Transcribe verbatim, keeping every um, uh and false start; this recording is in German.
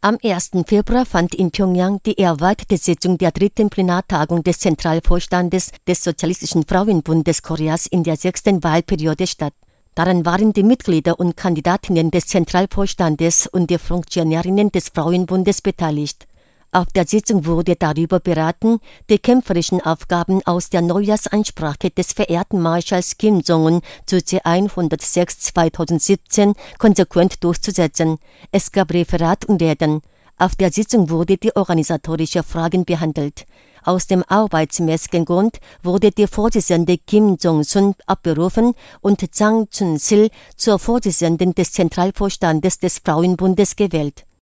Am ersten Februar fand in Pjöngjang die erweiterte Sitzung der dritten Plenartagung des Zentralvorstandes des Sozialistischen Frauenbundes Koreas in der sechsten Wahlperiode statt. Daran waren die Mitglieder und Kandidatinnen des Zentralvorstandes und die Funktionärinnen des Frauenbundes beteiligt. Auf der Sitzung wurde darüber beraten, die kämpferischen Aufgaben aus der Neujahrsansprache des verehrten Marschalls Kim Jong-un zu C hundertsechs zweitausendsiebzehn konsequent durchzusetzen. Es gab Referat und Reden. Auf der Sitzung wurde die organisatorische Fragen behandelt. Aus dem arbeitsmäßigen Grund wurde die Vorsitzende Kim Jong-sun abberufen und Jang Chun-sil zur Vorsitzenden des Zentralvorstandes des Frauenbundes gewählt.